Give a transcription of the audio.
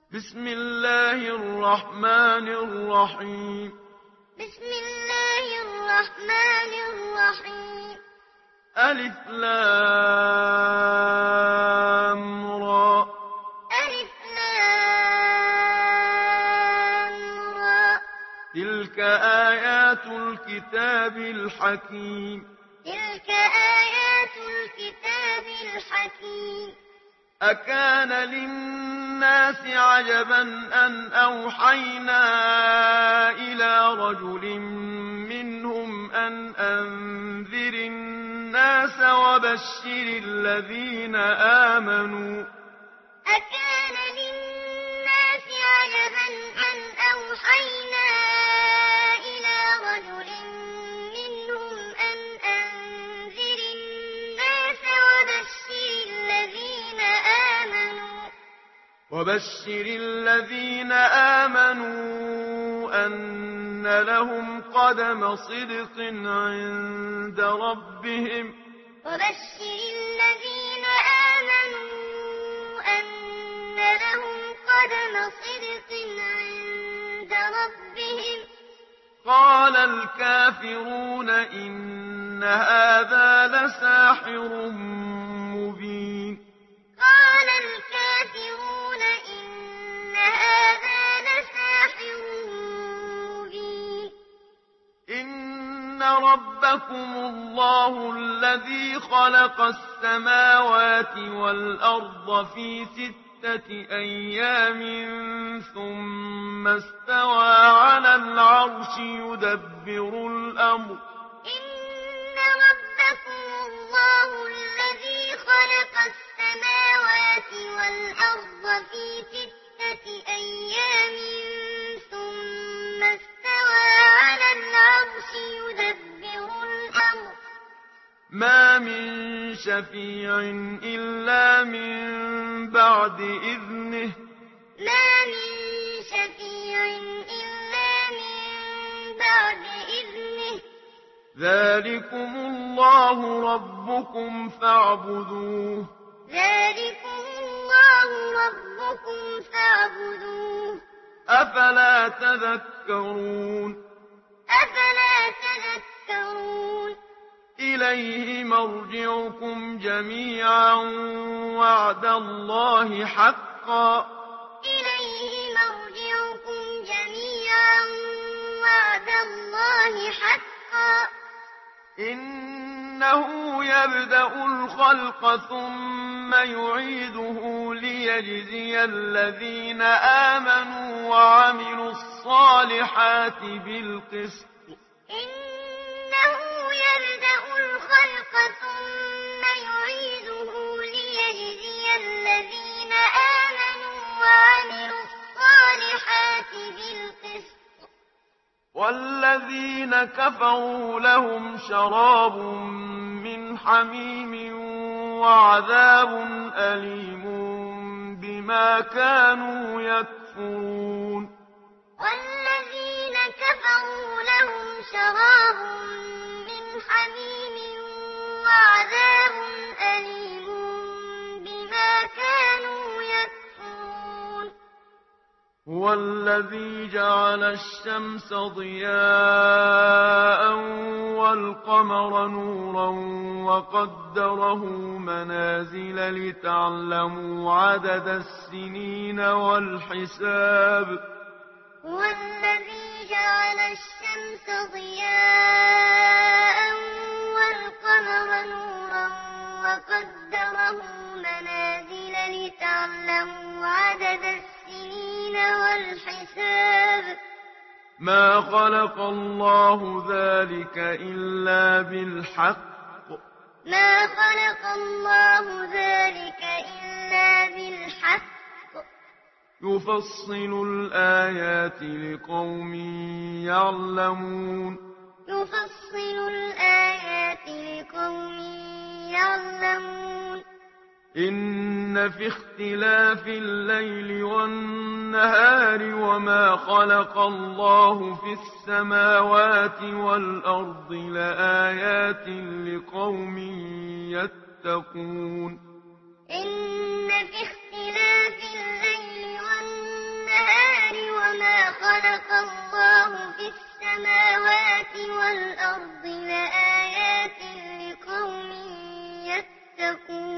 بسم الله الرحمن الرحيم. بسم الله الرحمن الرحيم. ألف لام را. ألف لام را. تلك آيات الكتاب الحكيم. تلك آيات الكتاب الحكيم. أكان للناس عجبا أن أوحينا إلى رجل منهم أن أنذر الناس وبشر الذين آمنوا. أكان للناس عجبا أن أوحينا إلى رجل منهم أن أنذر الناس وبشر الذين آمنوا أن لهم قدم صدق عند ربهم. وبشر الذين آمنوا أن لهم قدم صدق عند ربهم. قال الكافرون إن هذا لساحر مبين. قال الكافرون إن هذا لساحر مبين. إن ربكم الله الذي خلق السماوات والأرض في 6 أيام ثم استوى على العرش يدبر الأمر. إن ربكم الله الذي خلق السماوات والأرض في 6 أيام ثم استوى على العرش يدبر الأمر. ما من شفيع إلا من بعد إذنه. ما من شفيع إلا من بعد إذنه. ذلكم الله ربكم فاعبدوه. ذلكم الله ربكم فاعبدوه. أفلا تذكرون. أفلا تذكرون. إليه مرجعكم جميعا وعد الله حقا. إليه مرجعكم جميعا وعد الله حقا. إنه يبدأ الخلق ثم يعيده ليجزي الذين آمنوا وعملوا الصالحات بالقسط. إنه يبدأ الخلق ثم يعيده ليجزي الذين آمنوا وعملوا الصالحات بالقسط. والذين كفروا لهم شراب من حميم وعذاب أليم بما كانوا يكفرون. والذين كفروا لهم شراب من حميم وعذاب أليم بما كانوا يكفرون. هو الذي جعل الشمس ضياء والقمر نورا وقدره منازل لتعلموا عدد السنين والحساب. هو الذي جعل الشمس ضياء والقمر نورا وقدره منازل لتعلموا عدد السنين والحساب. ما خلق الله ذلك إلا بالحق. ما خلق الله ذلك إلا بالحق. يفصل الآيات لقوم يعلمون. يفصل الآيات لقوم يعلمون. إن في اختلاف الليل والنهار وما خلق الله في السماوات والأرض لآيات لقوم يتقون. إن في اختلاف الليل والنهار خلق الله في السماوات والأرض لآيات لقوم يتقون